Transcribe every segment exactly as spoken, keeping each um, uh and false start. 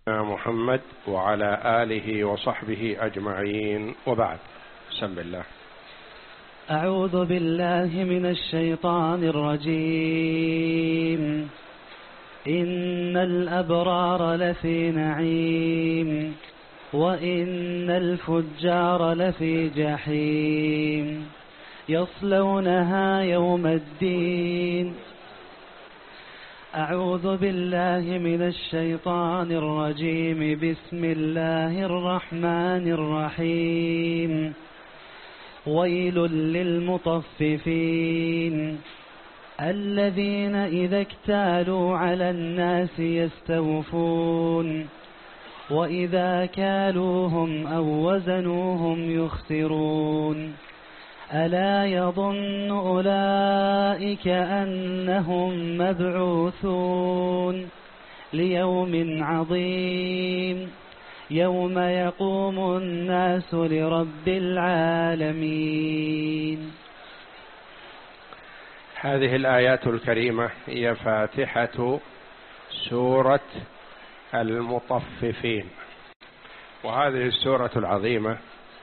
محمد وعلى آله وصحبه أجمعين، وبعد. بسم الله. أعوذ بالله من الشيطان الرجيم. إن الأبرار لفي نعيم وإن الفجار لفي جحيم يصلونها يوم الدين. أعوذ بالله من الشيطان الرجيم. بسم الله الرحمن الرحيم. ويل للمطففين الذين إذا اكتالوا على الناس يستوفون وإذا كالوهم أو وزنوهم يخسرون. ألا يظن أولئك أنهم مبعوثون ليوم عظيم يوم يقوم الناس لرب العالمين. هذه الآيات الكريمة هي فاتحة سورة المطففين، وهذه السورة العظيمة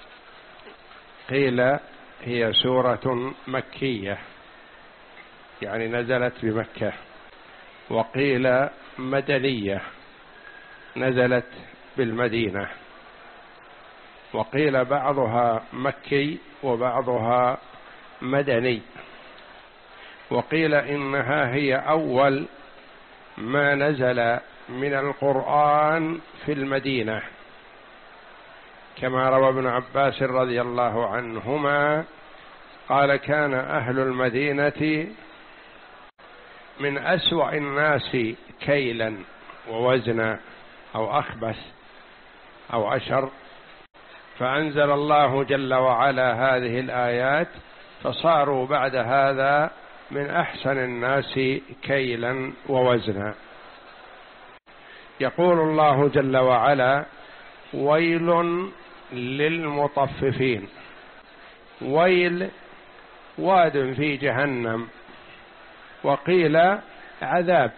قيل هي سورة مكية، يعني نزلت بمكة، وقيل مدنية نزلت بالمدينة، وقيل بعضها مكي وبعضها مدني، وقيل إنها هي أول ما نزل من القرآن في المدينة، كما روى ابن عباس رضي الله عنهما قال: كان أهل المدينة من أسوأ الناس كيلا ووزنا، أو أخبث أو أشر، فأنزل الله جل وعلا هذه الآيات فصاروا بعد هذا من أحسن الناس كيلا ووزنا. يقول الله جل وعلا: ويل للمطففين. ويل واد في جهنم، وقيل عذاب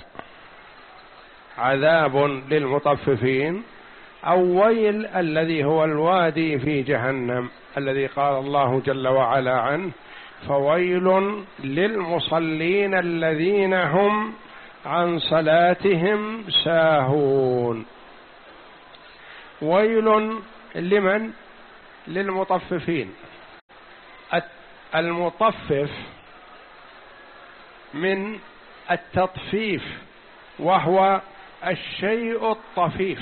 عذاب للمطففين، أو ويل الذي هو الوادي في جهنم الذي قال الله جل وعلا عنه: فويل للمصلين الذين هم عن صلاتهم ساهون. ويل لمن؟ للمطففين. المطفف من التطفيف، وهو الشيء الطفيف،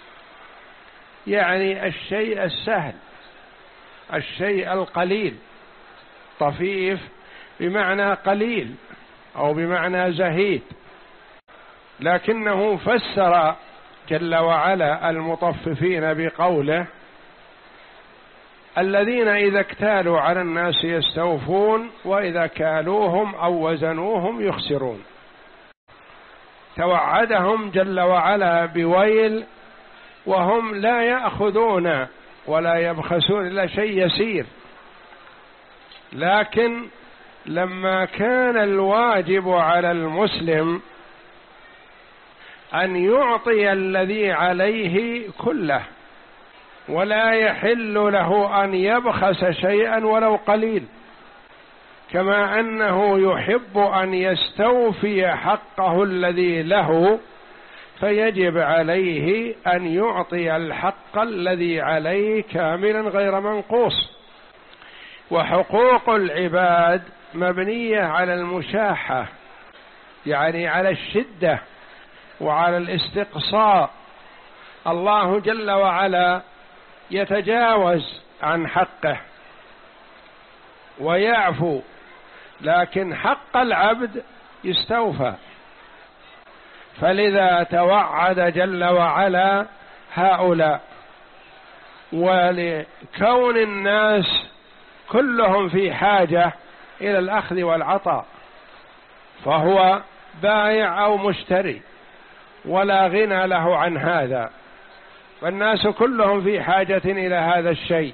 يعني الشيء السهل، الشيء القليل. طفيف بمعنى قليل أو بمعنى زهيد، لكنه فسر جل وعلا المطففين بقوله: الذين إذا اكتالوا على الناس يستوفون وإذا كالوهم أو وزنوهم يخسرون. توعدهم جل وعلا بويل وهم لا يأخذون ولا يبخسون إلا شيء يسير، لكن لما كان الواجب على المسلم أن يعطي الذي عليه كله، ولا يحل له أن يبخس شيئا ولو قليل، كما أنه يحب أن يستوفي حقه الذي له، فيجب عليه أن يعطي الحق الذي عليه كاملا غير منقوص. وحقوق العباد مبنية على المشاحة، يعني على الشدة وعلى الاستقصاء. الله جل وعلا يتجاوز عن حقه ويعفو، لكن حق العبد يستوفى. فلذا توعد جل وعلا هؤلاء، ولكون الناس كلهم في حاجة إلى الأخذ والعطاء، فهو بائع أو مشتري ولا غنى له عن هذا، والناس كلهم في حاجة إلى هذا الشيء.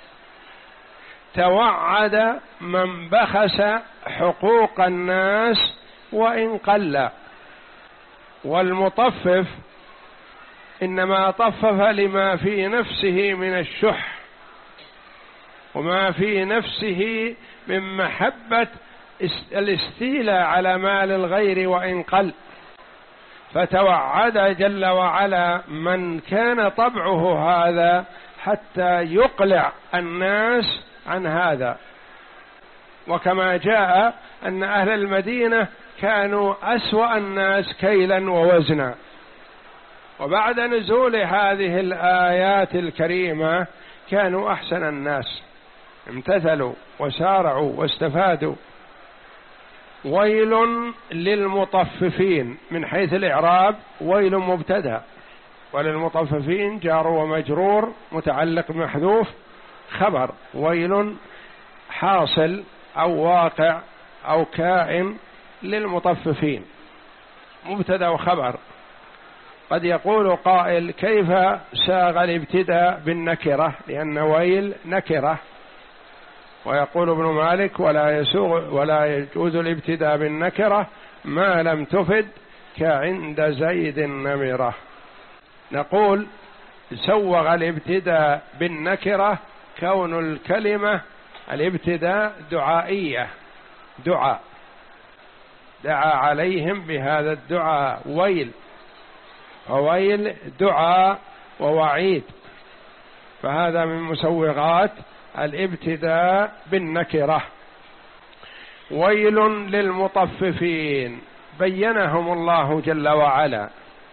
توعد من بخس حقوق الناس وإن قل، والمطفف إنما طفف لما في نفسه من الشح وما في نفسه من محبة الاستيلاء على مال الغير وإن قل، فتوعد جل وعلا من كان طبعه هذا حتى يقلع الناس عن هذا. وكما جاء أن أهل المدينة كانوا أسوأ الناس كيلا ووزنا، وبعد نزول هذه الآيات الكريمة كانوا أحسن الناس، امتثلوا وسارعوا واستفادوا. ويل للمطففين من حيث الإعراب ويل مبتدأ، وللمطففين جار ومجرور متعلق محذوف خبر، ويل حاصل أو واقع أو كائن للمطففين مبتدأ وخبر. قد يقول قائل كيف ساغ الابتداء بالنكرة لأن ويل نكرة، ويقول ابن مالك ولا يسوغ ولا يجوز الابتداء بالنكرة ما لم تفد كعند زيد النمرة. نقول سوغ الابتداء بالنكرة كون الكلمة الابتداء دعائية، دعاء دعا عليهم بهذا الدعاء ويل، وويل دعاء ووعيد، فهذا من مسوغات الابتداء بالنكرة. ويل للمطففين بينهم الله جل وعلا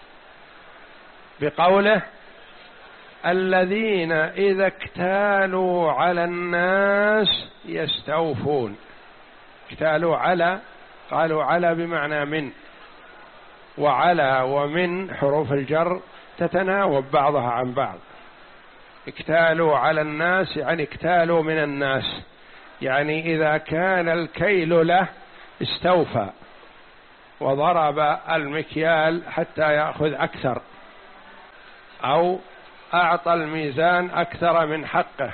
بقوله الذين إذا اكتالوا على الناس يستوفون. اكتالوا على، قالوا على بمعنى من، وعلى ومن حروف الجر تتناوب بعضها عن بعض. اكتالوا على الناس يعني اكتالوا من الناس، يعني إذا كان الكيل له استوفى وضرب المكيال حتى يأخذ أكثر، أو أعطى الميزان أكثر من حقه.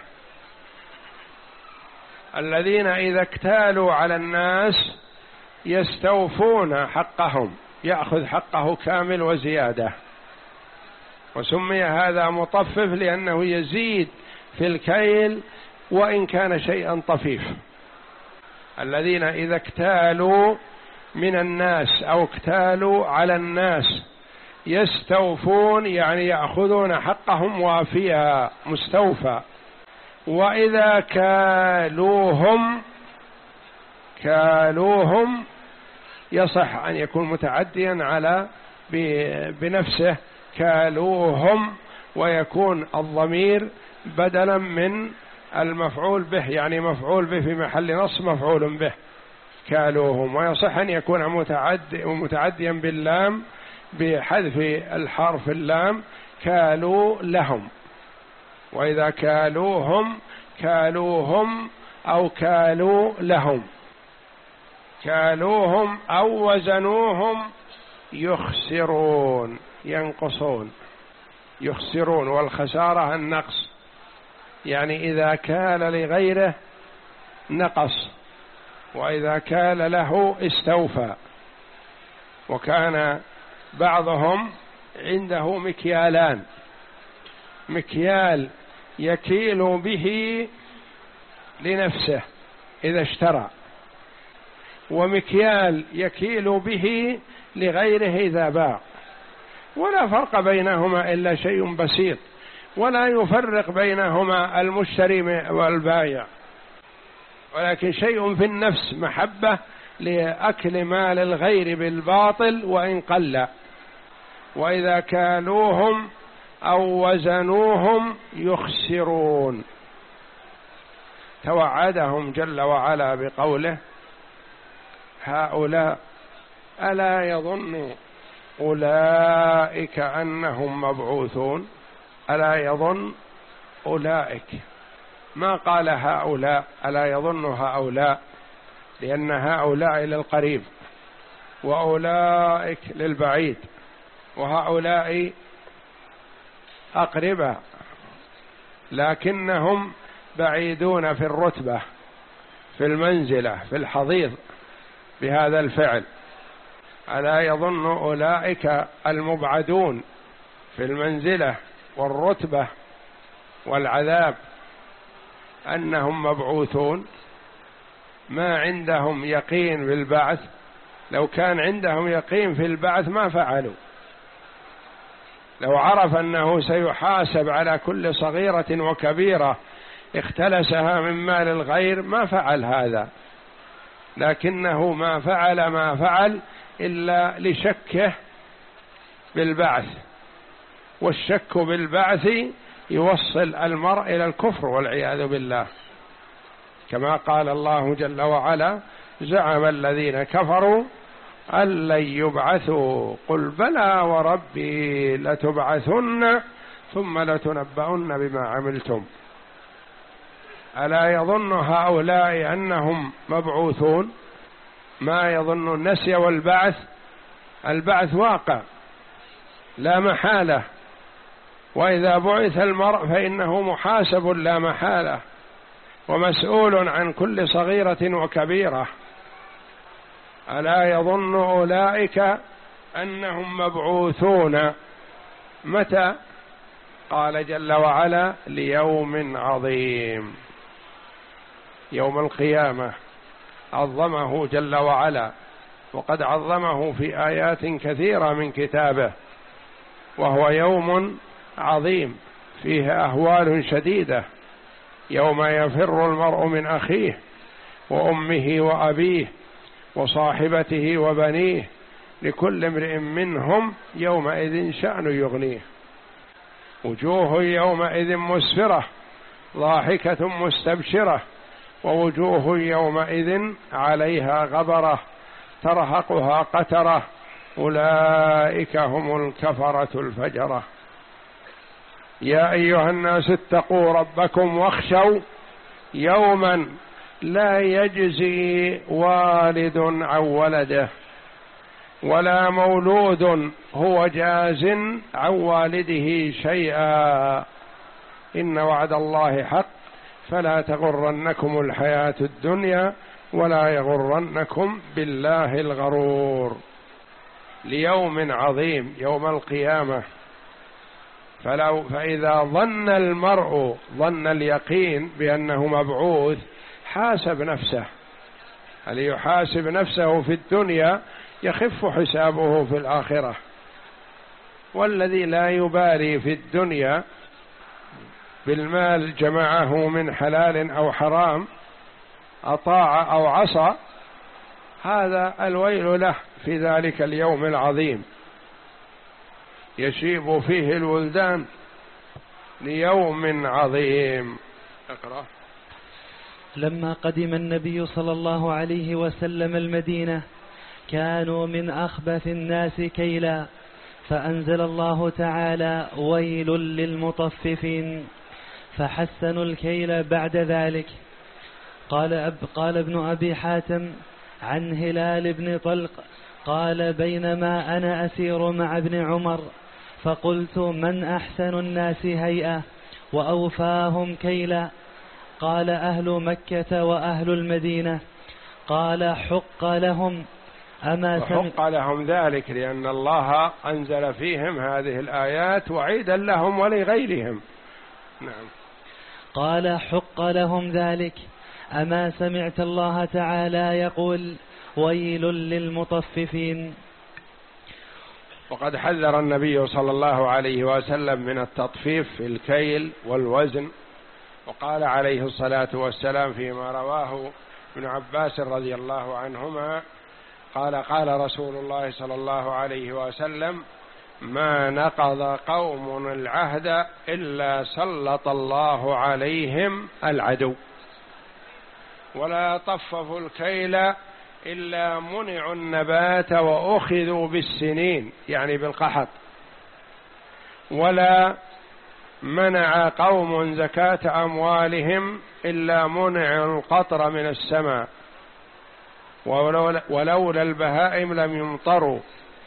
الذين إذا اكتالوا على الناس يستوفون حقهم، يأخذ حقه كامل وزيادة. وسمي هذا مطفف لأنه يزيد في الكيل وإن كان شيئا طفيف. الذين إذا اكتالوا من الناس أو اكتالوا على الناس يستوفون يعني يأخذون حقهم وافيا مستوفى. وإذا كالوهم، كالوهم يصح أن يكون متعديا على بنفسه كالوهم، ويكون الضمير بدلا من المفعول به، يعني مفعول به في محل نصب مفعول به كالوهم. ويصح أن يكون متعدي متعديا باللام بحذف الحرف اللام كالوا لهم. وإذا كالوهم كالوهم أو كالوا لهم، كالوهم أو وزنوهم يخسرون ينقصون، يخسرون والخسارة النقص، يعني إذا كال لغيره نقص، وإذا كال له استوفى. وكان بعضهم عنده مكيالان، مكيال يكيل به لنفسه إذا اشترى، ومكيال يكيل به لغيره إذا باع، ولا فرق بينهما إلا شيء بسيط، ولا يفرق بينهما المشتري والبائع، ولكن شيء في النفس محبة لأكل مال الغير بالباطل وإن قل. وإذا كالوهم أو وزنوهم يخسرون. توعدهم جل وعلا بقوله هؤلاء ألا يظن أولئك أنهم مبعوثون. ألا يظن أولئك، ما قال هؤلاء، ألا يظن هؤلاء، لأن هؤلاء للقريب وأولئك للبعيد، وهؤلاء أقرباء لكنهم بعيدون في الرتبة في المنزلة في الحضيض بهذا الفعل. ألا يظن أولئك المبعدون في المنزلة والرتبة والعذاب أنهم مبعوثون، ما عندهم يقين بالبعث. لو كان عندهم يقين في البعث ما فعلوا، لو عرف أنه سيحاسب على كل صغيرة وكبيرة اختلسها من مال الغير ما فعل هذا، لكنه ما فعل ما فعل إلا لشكه بالبعث، والشك بالبعث يوصل المرء إلى الكفر والعياذ بالله، كما قال الله جل وعلا: زعم الذين كفروا أن لن يبعثوا قل بلى وربي لتبعثن ثم لتنبؤن بما عملتم. ألا يظن هؤلاء أنهم مبعوثون؟ ما يظن النسي والبعث؟ البعث واقع لا محالة، وإذا بعث المرء فإنه محاسب لا محالة ومسؤول عن كل صغيرة وكبيرة. ألا يظن أولئك أنهم مبعوثون متى؟ قال جل وعلا: ليوم عظيم. يوم القيامة عظمه جل وعلا، وقد عظمه في آيات كثيرة من كتابه، وهو يوم عظيم فيه أهوال شديدة، يوم يفر المرء من أخيه وأمه وأبيه وصاحبته وبنيه لكل امرئ منهم يومئذ شأن يغنيه، وجوه يومئذ مسفرة ضاحكة مستبشرة، ووجوه يومئذ عليها غبرة ترهقها قترة، أولئك هم الكفرة الفجرة. يا أيها الناس اتقوا ربكم واخشوا يوما لا يجزي والد عن ولده ولا مولود هو جاز عن والده شيئا، إن وعد الله حق فلا تغرنكم الحياة الدنيا ولا يغرنكم بالله الغرور. ليوم عظيم يوم القيامة. فلو فإذا ظن المرء ظن اليقين بأنه مبعوث حاسب نفسه، هل يحاسب نفسه في الدنيا يخف حسابه في الآخرة. والذي لا يبالي في الدنيا بالمال جمعه من حلال أو حرام، أطاع أو عصى، هذا الويل له في ذلك اليوم العظيم يشيب فيه الولدان. ليوم عظيم. اقرأ. لما قدم النبي صلى الله عليه وسلم المدينة كانوا من أخبث الناس كيلا، فأنزل الله تعالى: ويل للمطففين، فحسنوا الكيل بعد ذلك. قال, أب قال ابن أبي حاتم عن هلال بن طلق قال: بينما أنا أسير مع ابن عمر فقلت: من أحسن الناس هيئة وأوفاهم كيلا؟ قال: أهل مكة وأهل المدينة. قال: حق لهم. أما حق لهم ذلك لأن الله أنزل فيهم هذه الآيات وعيدا لهم ولغيرهم. نعم. قال: حق لهم ذلك. أما سمعت الله تعالى يقول: ويل للمطففين؟ وقد حذر النبي صلى الله عليه وسلم من التطفيف في الكيل والوزن، وقال عليه الصلاة والسلام فيما رواه ابن عباس رضي الله عنهما قال: قال رسول الله صلى الله عليه وسلم: ما نقض قوم العهد إلا سلط الله عليهم العدو، ولا طففوا الكيل إلا منعوا النبات وأخذوا بالسنين، يعني بالقحط، ولا منع قوم زكاة أموالهم إلا منعوا القطر من السماء، ولولا البهائم لم يمطروا،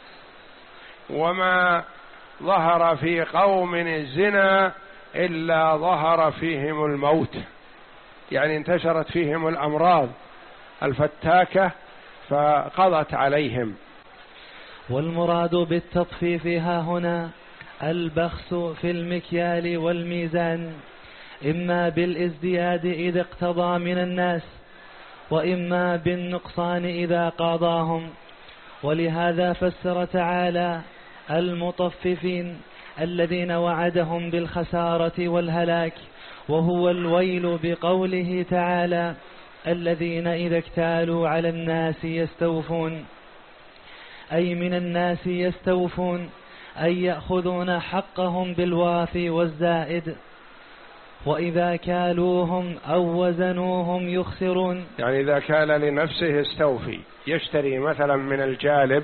وما ظهر في قوم الزنا إلا ظهر فيهم الموت، يعني انتشرت فيهم الأمراض الفتاكة فقضت عليهم. والمراد بالتطفيف ها هنا البخس في المكيال والميزان، إما بالازدياد إذا اقتضى من الناس، وإما بالنقصان إذا قاضاهم. ولهذا فسر تعالى المطففين الذين وعدهم بالخسارة والهلاك، وهو الويل، بقوله تعالى: الذين إذا اكتالوا على الناس يستوفون، أي من الناس يستوفون، أي يأخذون حقهم بالوافي والزائد، وإذا كالوهم أو وزنوهم يخسرون. يعني إذا كال لنفسه يستوفي، يشتري مثلا من الجالب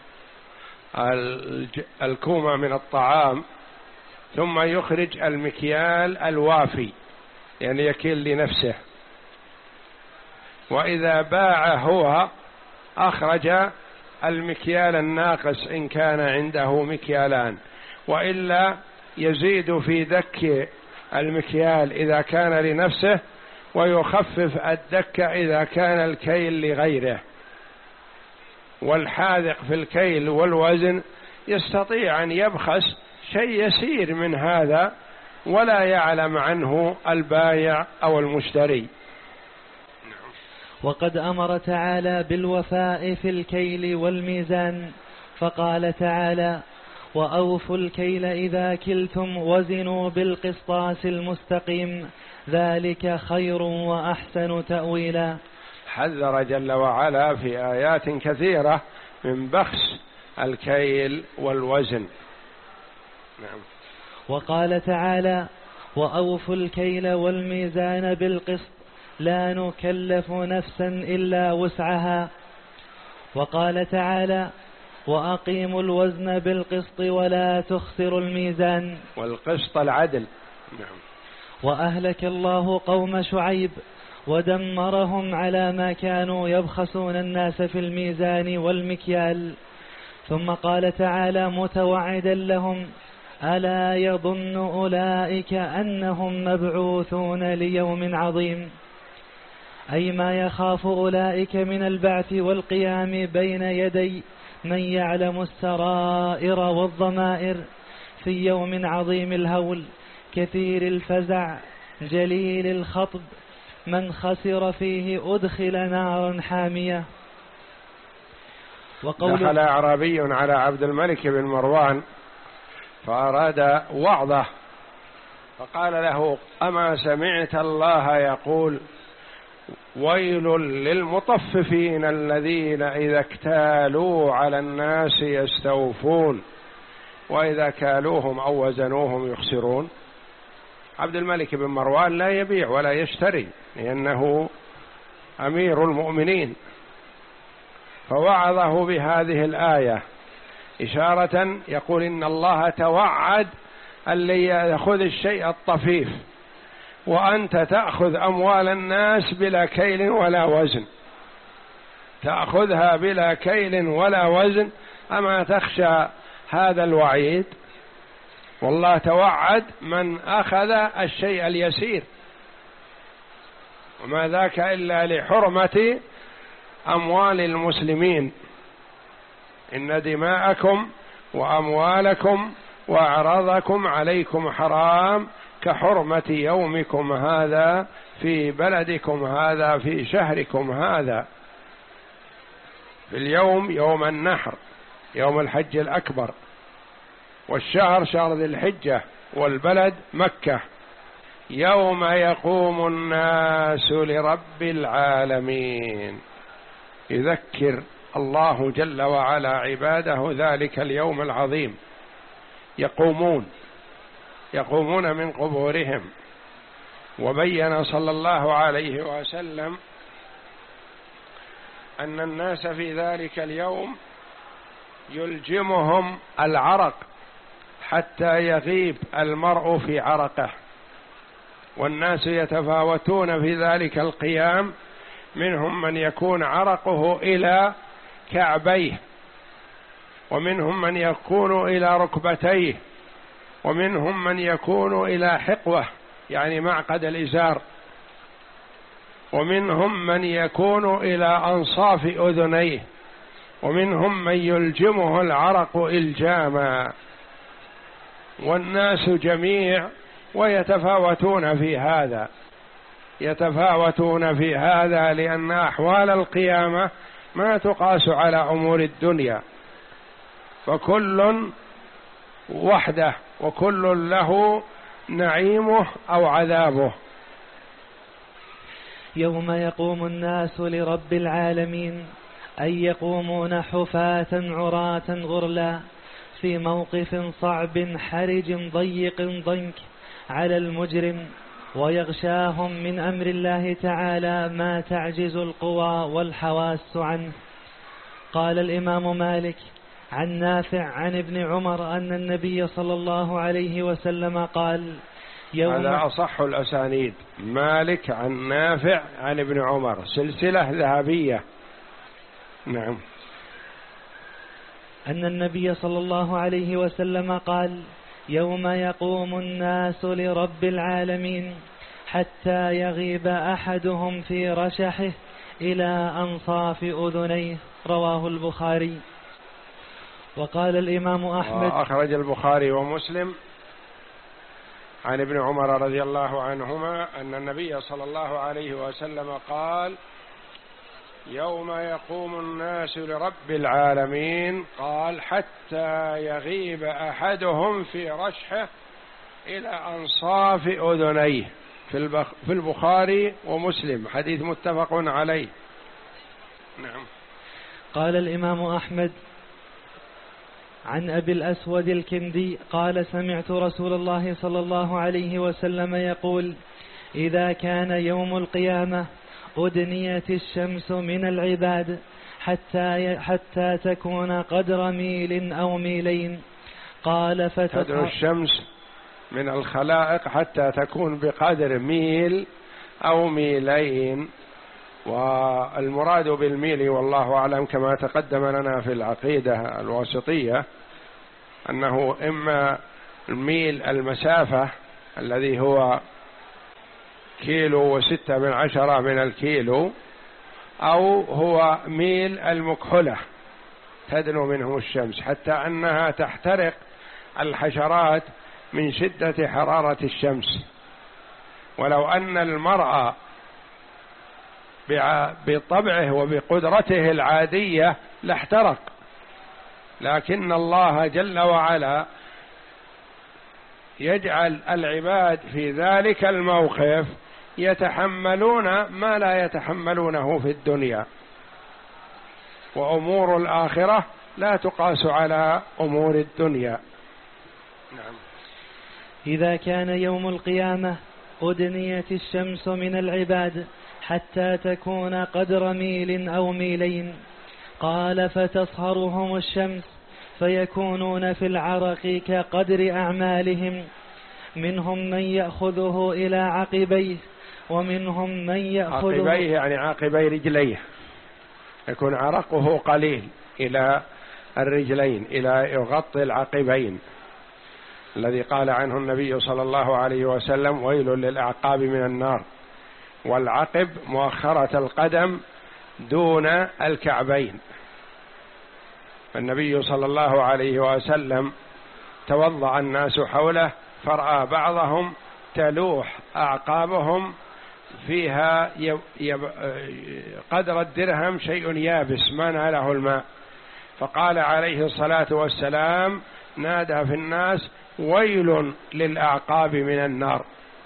الكومة من الطعام ثم يخرج المكيال الوافي، يعني يكيل لنفسه، وإذا باع هو أخرج المكيال الناقص إن كان عنده مكيالان، وإلا يزيد في دك المكيال إذا كان لنفسه ويخفف الدك إذا كان الكيل لغيره. والحاذق في الكيل والوزن يستطيع أن يبخس شيء يسير من هذا ولا يعلم عنه البائع أو المشتري. وقد أمر تعالى بالوفاء في الكيل والميزان، فقال تعالى: وأوفوا الكيل إذا كلتم وزنوا بالقسطاس المستقيم ذلك خير وأحسن تأويلا. حذر جل وعلا في آيات كثيرة من بخس الكيل والوزن. نعم. وقال تعالى: وأوفوا الكيل والميزان بالقسط لا نكلف نفسا إلا وسعها. وقال تعالى: وأقيموا الوزن بالقسط ولا تخسروا الميزان. والقسط العدل. نعم. وأهلك الله قوم شعيب ودمرهم على ما كانوا يبخسون الناس في الميزان والمكيال. ثم قال تعالى متوعدا لهم: ألا يظن أولئك أنهم مبعوثون ليوم عظيم، أي ما يخاف أولئك من البعث والقيام بين يدي من يعلم السرائر والضمائر في يوم عظيم الهول كثير الفزع جليل الخطب، من خسر فيه أدخل نارا حامية. دخل أعرابي على عبد الملك بن مروان فأراد وعظه، فقال له: أما سمعت الله يقول: ويل للمطففين الذين إذا اكتالوا على الناس يستوفون وإذا كالوهم أو وزنوهم يخسرون. عبد الملك بن مروان لا يبيع ولا يشتري لأنه أمير المؤمنين، فوعظه بهذه الآية إشارة يقول إن الله توعد اللي يأخذ الشيء الطفيف، وأنت تأخذ أموال الناس بلا كيل ولا وزن، تأخذها بلا كيل ولا وزن، أما تخشى هذا الوعيد؟ والله توعد من أخذ الشيء اليسير، وما ذاك إلا لحرمة أموال المسلمين، إن دماءكم وأموالكم وأعراضكم عليكم حرام كحرمة يومكم هذا في بلدكم هذا في شهركم هذا. في اليوم يوم النحر يوم الحج الأكبر، والشهر شهر ذي الحجة، والبلد مكة، يوم يقوم الناس لرب العالمين. يذكر الله جل وعلا عباده ذلك اليوم العظيم، يقومون يقومون من قبورهم. وبين صلى الله عليه وسلم أن الناس في ذلك اليوم يلجمهم العرق حتى يغيب المرء في عرقه، والناس يتفاوتون في ذلك القيام، منهم من يكون عرقه إلى كعبيه، ومنهم من يكون إلى ركبتيه، ومنهم من يكون إلى حقوه يعني معقد الإزار، ومنهم من يكون إلى أنصاف أذنيه، ومنهم من يلجمه العرق إلجاما. والناس جميع ويتفاوتون في هذا، يتفاوتون في هذا لأن أحوال القيامة ما تقاس على أمور الدنيا، فكل وحده وكل له نعيمه أو عذابه. يوم يقوم الناس لرب العالمين أي يقومون حفاة عراة غرلا في موقف صعب حرج ضيق ضنك على المجرم، ويغشاهم من أمر الله تعالى ما تعجز القوى والحواس عنه. قال الإمام مالك عن نافع عن ابن عمر أن النبي صلى الله عليه وسلم قال يوم هذا أصح الأسانيد، مالك عن نافع عن ابن عمر، سلسلة ذهبية. نعم. أن النبي صلى الله عليه وسلم قال يوم يقوم الناس لرب العالمين حتى يغيب أحدهم في رشحه إلى أنصاف أذنيه، رواه البخاري. وقال الإمام أحمد أخرج البخاري ومسلم عن ابن عمر رضي الله عنهما أن النبي صلى الله عليه وسلم قال يوم يقوم الناس لرب العالمين قال حتى يغيب أحدهم في رشحه إلى أنصاف أذنيه، في البخاري ومسلم، حديث متفق عليه. نعم. قال الإمام أحمد عن أبي الأسود الكندي قال سمعت رسول الله صلى الله عليه وسلم يقول إذا كان يوم القيامة أدنيت الشمس من العباد حتى حتى تكون قدر ميل أو ميلين. قال فتدنو الشمس من الخلائق حتى تكون بقدر ميل أو ميلين، والمراد بالميل والله أعلم كما تقدم لنا في العقيدة الواسطية أنه إما الميل المسافة الذي هو كيلو وستة من عشرة من الكيلو، أو هو ميل المكحلة تدنو منه الشمس حتى أنها تحترق الحشرات من شدة حرارة الشمس. ولو أن المرء بطبعه وبقدرته العادية لاحترق، لكن الله جل وعلا يجعل العباد في ذلك الموقف يتحملون ما لا يتحملونه في الدنيا، وأمور الآخرة لا تقاس على أمور الدنيا. نعم. إذا كان يوم القيامة أدنيت الشمس من العباد حتى تكون قدر ميل أو ميلين. قال فتصهرهم الشمس فيكونون في العرق كقدر أعمالهم، منهم من يأخذه إلى عقبيه ومنهم من يأخذه عقبيه يعني عقبي رجليه، يكون عرقه قليل إلى الرجلين إلى يغطي العقبين، الذي قال عنه النبي صلى الله عليه وسلم ويل للأعقاب من النار. والعقب مؤخرة القدم دون الكعبين. النبي صلى الله عليه وسلم توضأ الناس حوله فرأى بعضهم تلوح أعقابهم فيها قدر الدرهم شيء يابس ما ناله الماء، فقال عليه الصلاة والسلام نادى في الناس ويل للأعقاب من النار.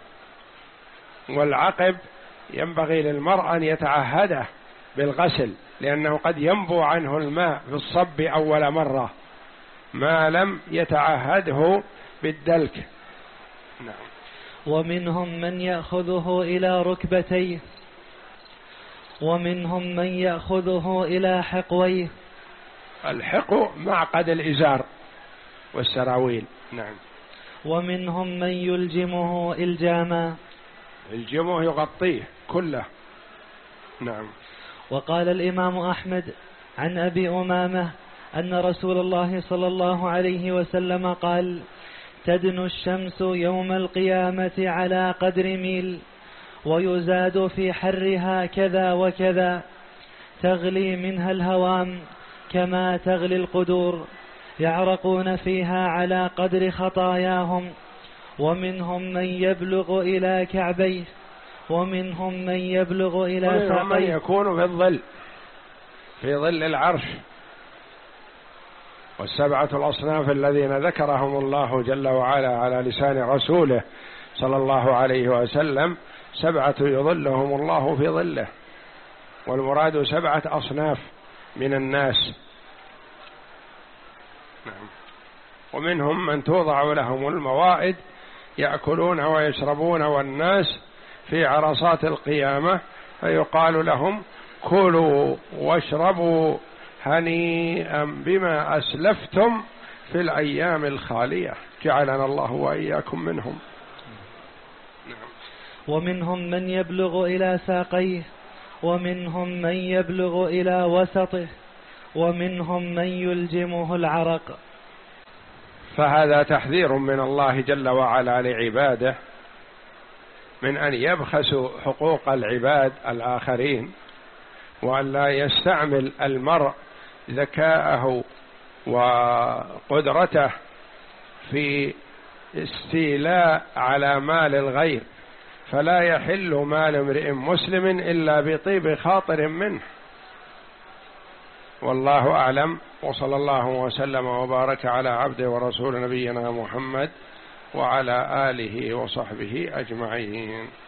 والعقب ينبغي للمرء أن يتعهده بالغسل، لأنه قد ينبو عنه الماء في الصب أول مرة ما لم يتعهده بالدلك. نعم. ومنهم من يأخذه إلى ركبتيه ومنهم من يأخذه إلى حقويه. الحقو معقد الإزار والسراويل. نعم. ومنهم من يلجمه إلجاما، الجمه يغطيه كله. نعم. وقال الإمام أحمد عن أبي أمامة أن رسول الله صلى الله عليه وسلم قال تدنو الشمس يوم القيامة على قدر ميل ويزاد في حرها كذا وكذا، تغلي منها الهوام كما تغلي القدور، يعرقون فيها على قدر خطاياهم، ومنهم من يبلغ إلى كعبيه، ومنهم من يبلغ إلى ساقيه، ومنهم من يكون في الظل في ظل العرش. والسبعة الأصناف الذين ذكرهم الله جل وعلا على لسان رسوله صلى الله عليه وسلم سبعة يظلهم الله في ظله، والمراد سبعة أصناف من الناس. نعم. ومنهم من توضع لهم الموائد يأكلون ويشربون، والناس في عرصات القيامة فيقال لهم كلوا واشربوا هنيئا بما أسلفتم في الأيام الخالية، جعلنا الله وإياكم منهم. ومنهم من يبلغ إلى ساقيه، ومنهم من يبلغ إلى وسطه، ومنهم من يلجمه العرق. فهذا تحذير من الله جل وعلا لعباده من أن يبخسوا حقوق العباد الآخرين، وأن لا يستعمل المرء ذكاءه وقدرته في استيلاء على مال الغير، فلا يحل مال امرئ مسلم إلا بطيب خاطر منه. والله أعلم، وصلى الله وسلم وبارك على عبده ورسول نبينا محمد وعلى آله وصحبه أجمعين.